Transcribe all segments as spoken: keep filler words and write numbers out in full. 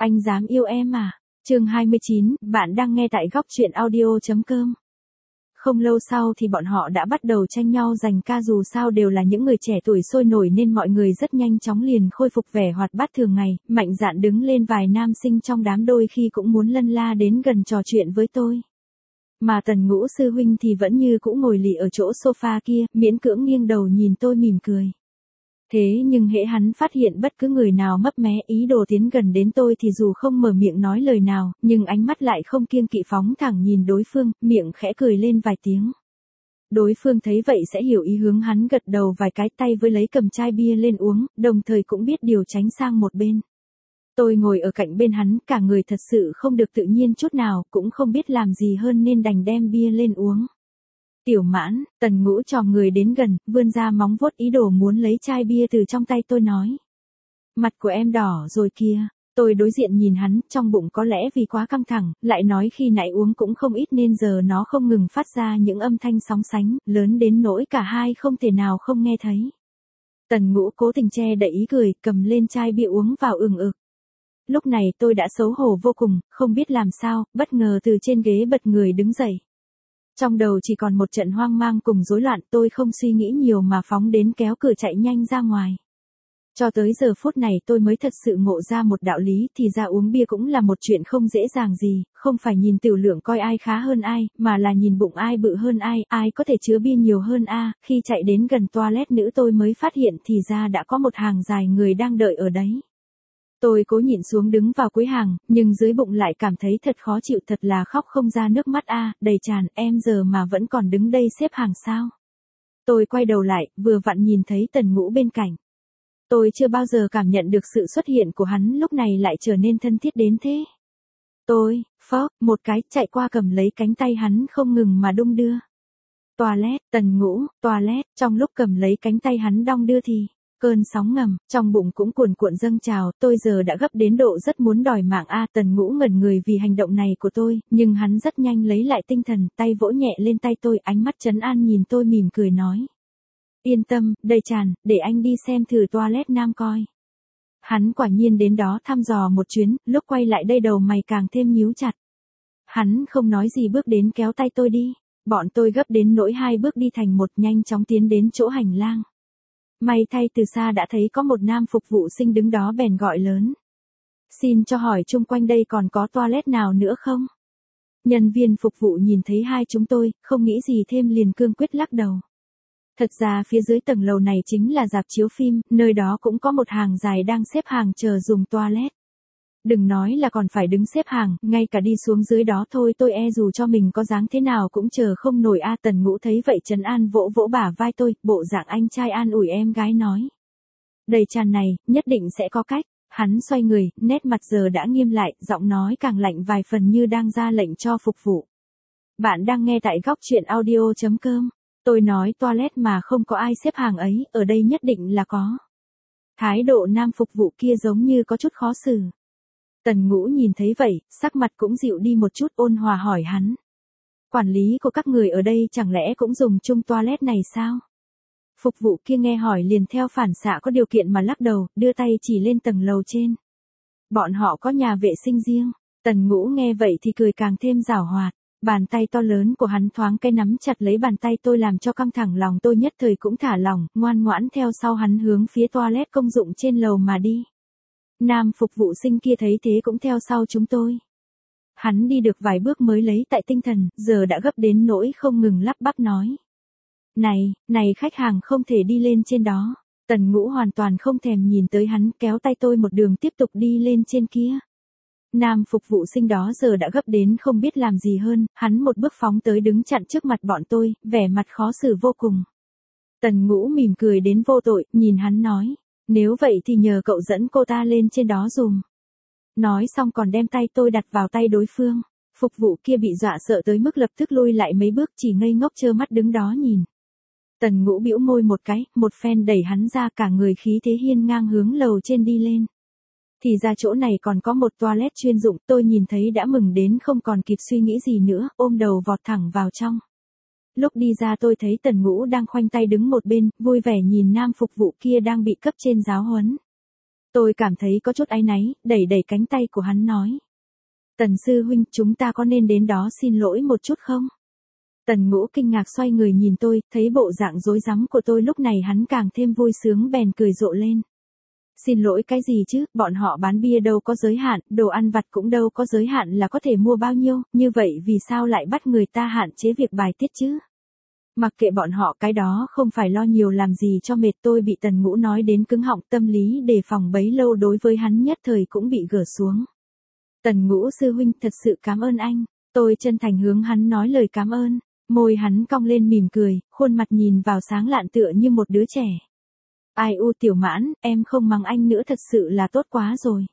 Anh dám yêu em à? Chương hai mươi chín, bạn đang nghe tại góc truyện audio.com. Không lâu sau thì bọn họ đã bắt đầu tranh nhau giành ca, dù sao đều là những người trẻ tuổi sôi nổi nên mọi người rất nhanh chóng liền khôi phục vẻ hoạt bát thường ngày, mạnh dạn đứng lên, vài nam sinh trong đám đôi khi cũng muốn lân la đến gần trò chuyện với tôi. Mà Tần Ngũ sư huynh thì vẫn như cũ ngồi lì ở chỗ sofa kia, miễn cưỡng nghiêng đầu nhìn tôi mỉm cười. Thế nhưng hễ hắn phát hiện bất cứ người nào mấp mé ý đồ tiến gần đến tôi thì dù không mở miệng nói lời nào, nhưng ánh mắt lại không kiêng kỵ phóng thẳng nhìn đối phương, miệng khẽ cười lên vài tiếng. Đối phương thấy vậy sẽ hiểu ý, hướng hắn gật đầu vài cái, tay với lấy cầm chai bia lên uống, đồng thời cũng biết điều tránh sang một bên. Tôi ngồi ở cạnh bên hắn, cả người thật sự không được tự nhiên chút nào, cũng không biết làm gì hơn nên đành đem bia lên uống. Tiểu Mãn, Tần Ngũ chồm người đến gần, vươn ra móng vuốt ý đồ muốn lấy chai bia từ trong tay tôi, nói. Mặt của em đỏ rồi kìa. Tôi đối diện nhìn hắn, trong bụng có lẽ vì quá căng thẳng, lại nói khi nãy uống cũng không ít nên giờ nó không ngừng phát ra những âm thanh sóng sánh, lớn đến nỗi cả hai không thể nào không nghe thấy. Tần Ngũ cố tình che đậy ý cười, cầm lên chai bia uống vào ừng ực. Lúc này tôi đã xấu hổ vô cùng, không biết làm sao, bất ngờ từ trên ghế bật người đứng dậy. Trong đầu chỉ còn một trận hoang mang cùng rối loạn, tôi không suy nghĩ nhiều mà phóng đến kéo cửa chạy nhanh ra ngoài. Cho tới giờ phút này tôi mới thật sự ngộ ra một đạo lý, thì ra uống bia cũng là một chuyện không dễ dàng gì, không phải nhìn tiểu lượng coi ai khá hơn ai, mà là nhìn bụng ai bự hơn ai, ai có thể chứa bia nhiều hơn a. À, khi chạy đến gần toilet nữ tôi mới phát hiện thì ra đã có một hàng dài người đang đợi ở đấy. Tôi cố nhịn xuống đứng vào cuối hàng, nhưng dưới bụng lại cảm thấy thật khó chịu, thật là khóc không ra nước mắt a, à, đầy tràn, em giờ mà vẫn còn đứng đây xếp hàng sao? Tôi quay đầu lại, vừa vặn nhìn thấy Tần Ngũ bên cạnh. Tôi chưa bao giờ cảm nhận được sự xuất hiện của hắn lúc này lại trở nên thân thiết đến thế. Tôi, phó, một cái, chạy qua cầm lấy cánh tay hắn không ngừng mà đung đưa. Toilet, Tần Ngũ, toilet, trong lúc cầm lấy cánh tay hắn đong đưa thì cơn sóng ngầm, trong bụng cũng cuồn cuộn dâng trào, tôi giờ đã gấp đến độ rất muốn đòi mạng a. À, Tần Ngũ ngẩn người vì hành động này của tôi, nhưng hắn rất nhanh lấy lại tinh thần, tay vỗ nhẹ lên tay tôi, ánh mắt trấn an nhìn tôi mỉm cười nói. Yên tâm, đầy tràn, để anh đi xem thử toilet nam coi. Hắn quả nhiên đến đó thăm dò một chuyến, lúc quay lại đây đầu mày càng thêm nhíu chặt. Hắn không nói gì bước đến kéo tay tôi đi, bọn tôi gấp đến nỗi hai bước đi thành một, nhanh chóng tiến đến chỗ hành lang. May thay từ xa đã thấy có một nam phục vụ sinh đứng đó, bèn gọi lớn. Xin cho hỏi chung quanh đây còn có toilet nào nữa không? Nhân viên phục vụ nhìn thấy hai chúng tôi, không nghĩ gì thêm liền cương quyết lắc đầu. Thật ra phía dưới tầng lầu này chính là rạp chiếu phim, nơi đó cũng có một hàng dài đang xếp hàng chờ dùng toilet. Đừng nói là còn phải đứng xếp hàng, ngay cả đi xuống dưới đó thôi tôi e dù cho mình có dáng thế nào cũng chờ không nổi a. À, Tần Ngũ thấy vậy trấn an vỗ vỗ bả vai tôi, bộ dạng anh trai an ủi em gái nói. Đầy tràn này, nhất định sẽ có cách. Hắn xoay người, nét mặt giờ đã nghiêm lại, giọng nói càng lạnh vài phần như đang ra lệnh cho phục vụ. Bạn đang nghe tại góc truyện audio.com. Tôi nói toilet mà không có ai xếp hàng ấy, ở đây nhất định là có. Thái độ nam phục vụ kia giống như có chút khó xử. Tần Ngũ nhìn thấy vậy, sắc mặt cũng dịu đi một chút, ôn hòa hỏi hắn. Quản lý của các người ở đây chẳng lẽ cũng dùng chung toilet này sao? Phục vụ kia nghe hỏi liền theo phản xạ có điều kiện mà lắc đầu, đưa tay chỉ lên tầng lầu trên. Bọn họ có nhà vệ sinh riêng. Tần Ngũ nghe vậy thì cười càng thêm giảo hoạt. Bàn tay to lớn của hắn thoáng cái nắm chặt lấy bàn tay tôi làm cho căng thẳng, lòng tôi nhất thời cũng thả lỏng, ngoan ngoãn theo sau hắn hướng phía toilet công dụng trên lầu mà đi. Nam phục vụ sinh kia thấy thế cũng theo sau chúng tôi. Hắn đi được vài bước mới lấy tại tinh thần, giờ đã gấp đến nỗi không ngừng lắp bắp nói. Này, này khách hàng không thể đi lên trên đó. Tần Ngũ hoàn toàn không thèm nhìn tới hắn, kéo tay tôi một đường tiếp tục đi lên trên kia. Nam phục vụ sinh đó giờ đã gấp đến không biết làm gì hơn, hắn một bước phóng tới đứng chặn trước mặt bọn tôi, vẻ mặt khó xử vô cùng. Tần Ngũ mỉm cười đến vô tội, nhìn hắn nói, nếu vậy thì nhờ cậu dẫn cô ta lên trên đó dùm. Nói xong còn đem tay tôi đặt vào tay đối phương. Phục vụ kia bị dọa sợ tới mức lập tức lui lại mấy bước, chỉ ngây ngốc trơ mắt đứng đó nhìn. Tần Ngũ bĩu môi một cái, một phen đẩy hắn ra, cả người khí thế hiên ngang hướng lầu trên đi lên. Thì ra chỗ này còn có một toilet chuyên dụng, tôi nhìn thấy đã mừng đến không còn kịp suy nghĩ gì nữa, ôm đầu vọt thẳng vào trong. Lúc đi ra tôi thấy Tần Ngũ đang khoanh tay đứng một bên, vui vẻ nhìn nam phục vụ kia đang bị cấp trên giáo huấn. Tôi cảm thấy có chút áy náy, đẩy đẩy cánh tay của hắn nói. Tần sư huynh, chúng ta có nên đến đó xin lỗi một chút không? Tần Ngũ kinh ngạc xoay người nhìn tôi, thấy bộ dạng rối rắm của tôi lúc này hắn càng thêm vui sướng bèn cười rộ lên. Xin lỗi cái gì chứ, bọn họ bán bia đâu có giới hạn, đồ ăn vặt cũng đâu có giới hạn là có thể mua bao nhiêu, như vậy vì sao lại bắt người ta hạn chế việc bài tiết chứ? Mặc kệ bọn họ, cái đó không phải lo nhiều làm gì cho mệt. Tôi bị Tần Ngũ nói đến cứng họng, tâm lý đề phòng bấy lâu đối với hắn nhất thời cũng bị gỡ xuống. Tần Ngũ sư huynh, thật sự cảm ơn anh. Tôi chân thành hướng hắn nói lời cảm ơn. Môi hắn cong lên mỉm cười, khuôn mặt nhìn vào sáng lạn tựa như một đứa trẻ. Ai u Tiểu Mãn, em không mắng anh nữa thật sự là tốt quá rồi.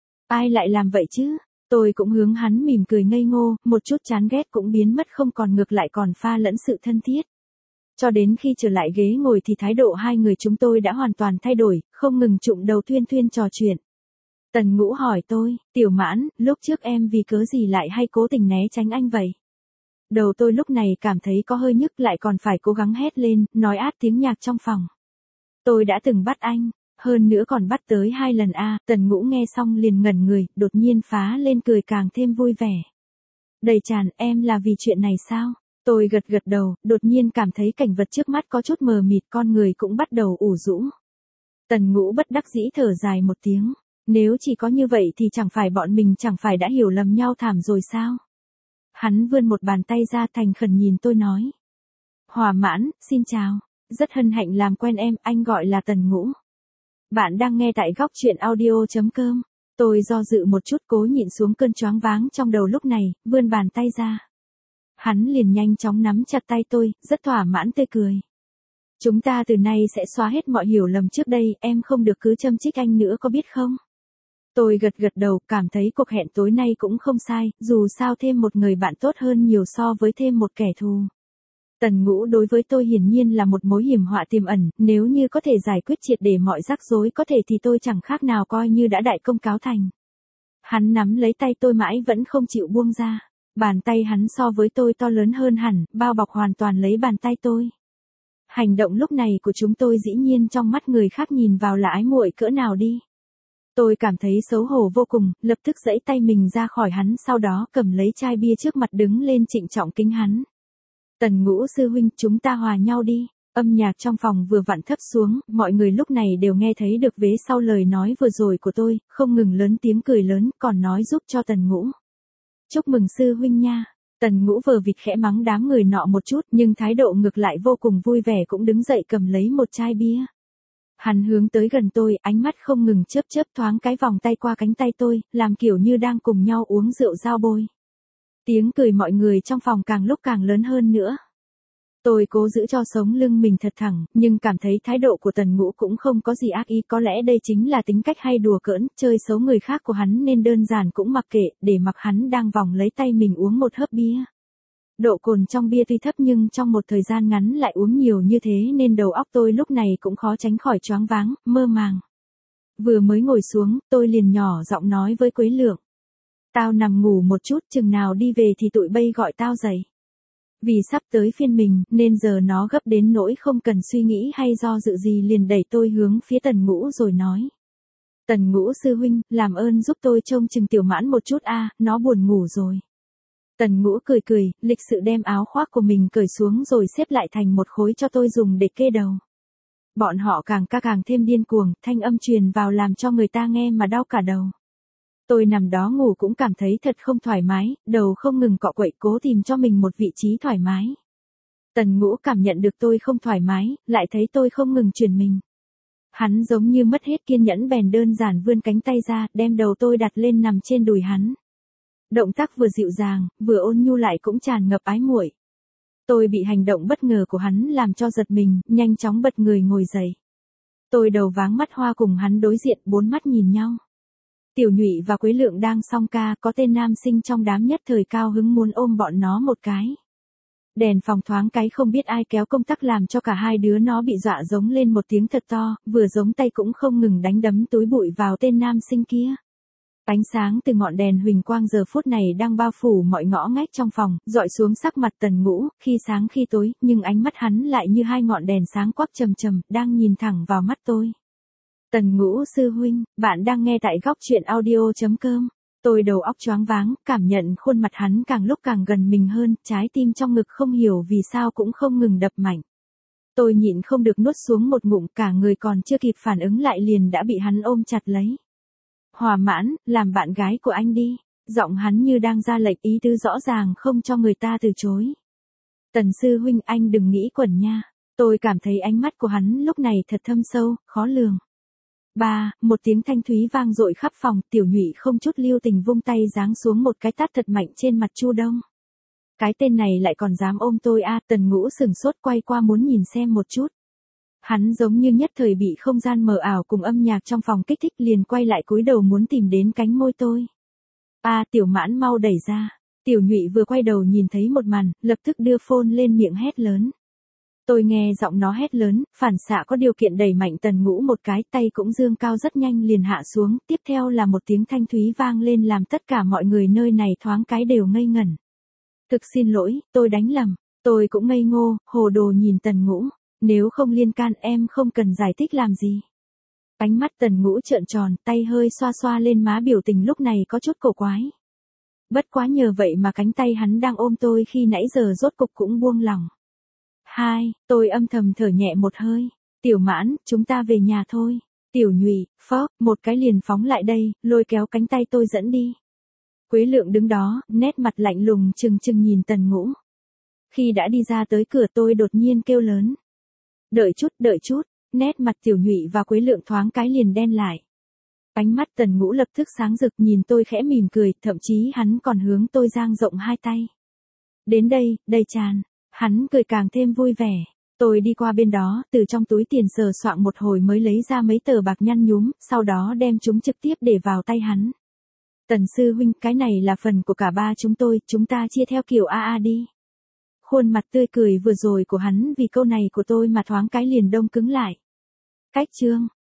Ai lại làm vậy chứ? Tôi cũng hướng hắn mỉm cười ngây ngô, một chút chán ghét cũng biến mất không còn, ngược lại còn pha lẫn sự thân thiết. Cho đến khi trở lại ghế ngồi thì thái độ hai người chúng tôi đã hoàn toàn thay đổi, không ngừng trụm đầu thuyên thuyên trò chuyện. Tần Ngũ hỏi tôi, Tiểu Mãn, lúc trước em vì cớ gì lại hay cố tình né tránh anh vậy? Đầu tôi lúc này cảm thấy có hơi nhức, lại còn phải cố gắng hét lên, nói át tiếng nhạc trong phòng. Tôi đã từng bắt anh, hơn nữa còn bắt tới hai lần a. À. Tần Ngũ nghe xong liền ngẩn người, đột nhiên phá lên cười càng thêm vui vẻ. Đầy tràn, em là vì chuyện này sao? Tôi gật gật đầu, đột nhiên cảm thấy cảnh vật trước mắt có chút mờ mịt, con người cũng bắt đầu ủ rũ. Tần Ngũ bất đắc dĩ thở dài một tiếng, nếu chỉ có như vậy thì chẳng phải bọn mình chẳng phải đã hiểu lầm nhau thảm rồi sao? Hắn vươn một bàn tay ra thành khẩn nhìn tôi nói. Hòa Mãn, xin chào. Rất hân hạnh làm quen em, anh gọi là Tần Ngũ. Bạn đang nghe tại góc truyện audio chấm com. Tôi do dự một chút cố nhịn xuống cơn choáng váng trong đầu lúc này, vươn bàn tay ra. Hắn liền nhanh chóng nắm chặt tay tôi, rất thỏa mãn tươi cười. Chúng ta từ nay sẽ xóa hết mọi hiểu lầm trước đây, em không được cứ châm chích anh nữa có biết không? Tôi gật gật đầu, cảm thấy cuộc hẹn tối nay cũng không sai, dù sao thêm một người bạn tốt hơn nhiều so với thêm một kẻ thù. Tần Ngũ đối với tôi hiển nhiên là một mối hiểm họa tiềm ẩn, nếu như có thể giải quyết triệt để mọi rắc rối có thể thì tôi chẳng khác nào coi như đã đại công cáo thành. Hắn nắm lấy tay tôi mãi vẫn không chịu buông ra. Bàn tay hắn so với tôi to lớn hơn hẳn, bao bọc hoàn toàn lấy bàn tay tôi. Hành động lúc này của chúng tôi dĩ nhiên trong mắt người khác nhìn vào là ái muội cỡ nào đi. Tôi cảm thấy xấu hổ vô cùng, lập tức giãy tay mình ra khỏi hắn, sau đó cầm lấy chai bia trước mặt đứng lên trịnh trọng kính hắn. Tần Ngũ sư huynh, chúng ta hòa nhau đi. Âm nhạc trong phòng vừa vặn thấp xuống, mọi người lúc này đều nghe thấy được vế sau lời nói vừa rồi của tôi, không ngừng lớn tiếng cười lớn, còn nói giúp cho Tần Ngũ. Chúc mừng sư huynh nha. Tần Ngũ vờ vịt khẽ mắng đám người nọ một chút, nhưng thái độ ngược lại vô cùng vui vẻ, cũng đứng dậy cầm lấy một chai bia. Hắn hướng tới gần tôi, ánh mắt không ngừng chớp chớp, thoáng cái vòng tay qua cánh tay tôi, làm kiểu như đang cùng nhau uống rượu giao bôi. Tiếng cười mọi người trong phòng càng lúc càng lớn hơn nữa. Tôi cố giữ cho sống lưng mình thật thẳng, nhưng cảm thấy thái độ của Tần Ngũ cũng không có gì ác ý, có lẽ đây chính là tính cách hay đùa cỡn, chơi xấu người khác của hắn nên đơn giản cũng mặc kệ, để mặc hắn đang vòng lấy tay mình uống một hớp bia. Độ cồn trong bia tuy thấp nhưng trong một thời gian ngắn lại uống nhiều như thế nên đầu óc tôi lúc này cũng khó tránh khỏi choáng váng, mơ màng. Vừa mới ngồi xuống, tôi liền nhỏ giọng nói với Quế Lượng. Tao nằm ngủ một chút, chừng nào đi về thì tụi bay gọi tao dậy. Vì sắp tới phiên mình, nên giờ nó gấp đến nỗi không cần suy nghĩ hay do dự gì liền đẩy tôi hướng phía Tần Ngũ rồi nói. Tần Ngũ sư huynh, làm ơn giúp tôi trông chừng Tiểu Mãn một chút a, nó buồn ngủ rồi. Tần Ngũ cười cười, lịch sự đem áo khoác của mình cởi xuống rồi xếp lại thành một khối cho tôi dùng để kê đầu. Bọn họ càng ca càng thêm điên cuồng, thanh âm truyền vào làm cho người ta nghe mà đau cả đầu. Tôi nằm đó ngủ cũng cảm thấy thật không thoải mái, đầu không ngừng cọ quậy cố tìm cho mình một vị trí thoải mái. Tần Ngũ cảm nhận được tôi không thoải mái, lại thấy tôi không ngừng chuyển mình. Hắn giống như mất hết kiên nhẫn bèn đơn giản vươn cánh tay ra, đem đầu tôi đặt lên nằm trên đùi hắn. Động tác vừa dịu dàng, vừa ôn nhu lại cũng tràn ngập ái muội. Tôi bị hành động bất ngờ của hắn làm cho giật mình, nhanh chóng bật người ngồi dậy. Tôi đầu váng mắt hoa cùng hắn đối diện, bốn mắt nhìn nhau. Tiểu Nhụy và Quế Lượng đang song ca, có tên nam sinh trong đám nhất thời cao hứng muốn ôm bọn nó một cái. Đèn phòng thoáng cái không biết ai kéo công tắc làm cho cả hai đứa nó bị dọa giống lên một tiếng thật to, vừa giống tay cũng không ngừng đánh đấm túi bụi vào tên nam sinh kia. Ánh sáng từ ngọn đèn huỳnh quang giờ phút này đang bao phủ mọi ngõ ngách trong phòng, dọi xuống sắc mặt Tần Ngũ, khi sáng khi tối, nhưng ánh mắt hắn lại như hai ngọn đèn sáng quắc chầm chầm, đang nhìn thẳng vào mắt tôi. Tần Ngũ sư huynh, bạn đang nghe tại góc truyện audio.com. Tôi đầu óc choáng váng, cảm nhận khuôn mặt hắn càng lúc càng gần mình hơn, trái tim trong ngực không hiểu vì sao cũng không ngừng đập mạnh. Tôi nhịn không được nuốt xuống một ngụm, cả người còn chưa kịp phản ứng lại liền đã bị hắn ôm chặt lấy. Hòa Mãn, làm bạn gái của anh đi. Giọng hắn như đang ra lệnh, ý tứ rõ ràng không cho người ta từ chối. Tần sư huynh, anh đừng nghĩ quẩn nha. Tôi cảm thấy ánh mắt của hắn lúc này thật thâm sâu, khó lường. Ba, một tiếng thanh thúy vang dội khắp phòng, Tiểu Nhụy không chút lưu tình vung tay giáng xuống một cái tát thật mạnh trên mặt Chu Đông. Cái tên này lại còn dám ôm tôi a, Tần Ngũ sừng sốt quay qua muốn nhìn xem một chút. Hắn giống như nhất thời bị không gian mờ ảo cùng âm nhạc trong phòng kích thích, liền quay lại cúi đầu muốn tìm đến cánh môi tôi. A, Tiểu Mãn mau đẩy ra. Tiểu Nhụy vừa quay đầu nhìn thấy một màn, lập tức đưa phone lên miệng hét lớn. Tôi nghe giọng nó hét lớn, phản xạ có điều kiện đẩy mạnh Tần Ngũ một cái, tay cũng dương cao rất nhanh liền hạ xuống, tiếp theo là một tiếng thanh thúy vang lên làm tất cả mọi người nơi này thoáng cái đều ngây ngẩn. Thực xin lỗi, tôi đánh lầm, tôi cũng ngây ngô, hồ đồ nhìn Tần Ngũ, nếu không liên can em không cần giải thích làm gì. Ánh mắt Tần Ngũ trợn tròn, tay hơi xoa xoa lên má, biểu tình lúc này có chút cổ quái. Bất quá nhờ vậy mà cánh tay hắn đang ôm tôi khi nãy giờ rốt cục cũng buông lỏng. Hai, tôi âm thầm thở nhẹ một hơi. Tiểu Mãn, chúng ta về nhà thôi. Tiểu Nhụy, phó, một cái liền phóng lại đây, lôi kéo cánh tay tôi dẫn đi. Quế Lượng đứng đó, nét mặt lạnh lùng chừng chừng nhìn Tần Ngũ. Khi đã đi ra tới cửa tôi đột nhiên kêu lớn. Đợi chút, đợi chút, nét mặt Tiểu Nhụy và Quế Lượng thoáng cái liền đen lại. Ánh mắt Tần Ngũ lập tức sáng rực nhìn tôi khẽ mỉm cười, thậm chí hắn còn hướng tôi dang rộng hai tay. Đến đây, đây Tràn. Hắn cười càng thêm vui vẻ. Tôi đi qua bên đó, từ trong túi tiền sờ soạng một hồi mới lấy ra mấy tờ bạc nhăn nhúm, sau đó đem chúng trực tiếp để vào tay hắn. Tần sư huynh, cái này là phần của cả ba chúng tôi, chúng ta chia theo kiểu a a đi. Khuôn mặt tươi cười vừa rồi của hắn vì câu này của tôi mà thoáng cái liền đông cứng lại. Cách chương.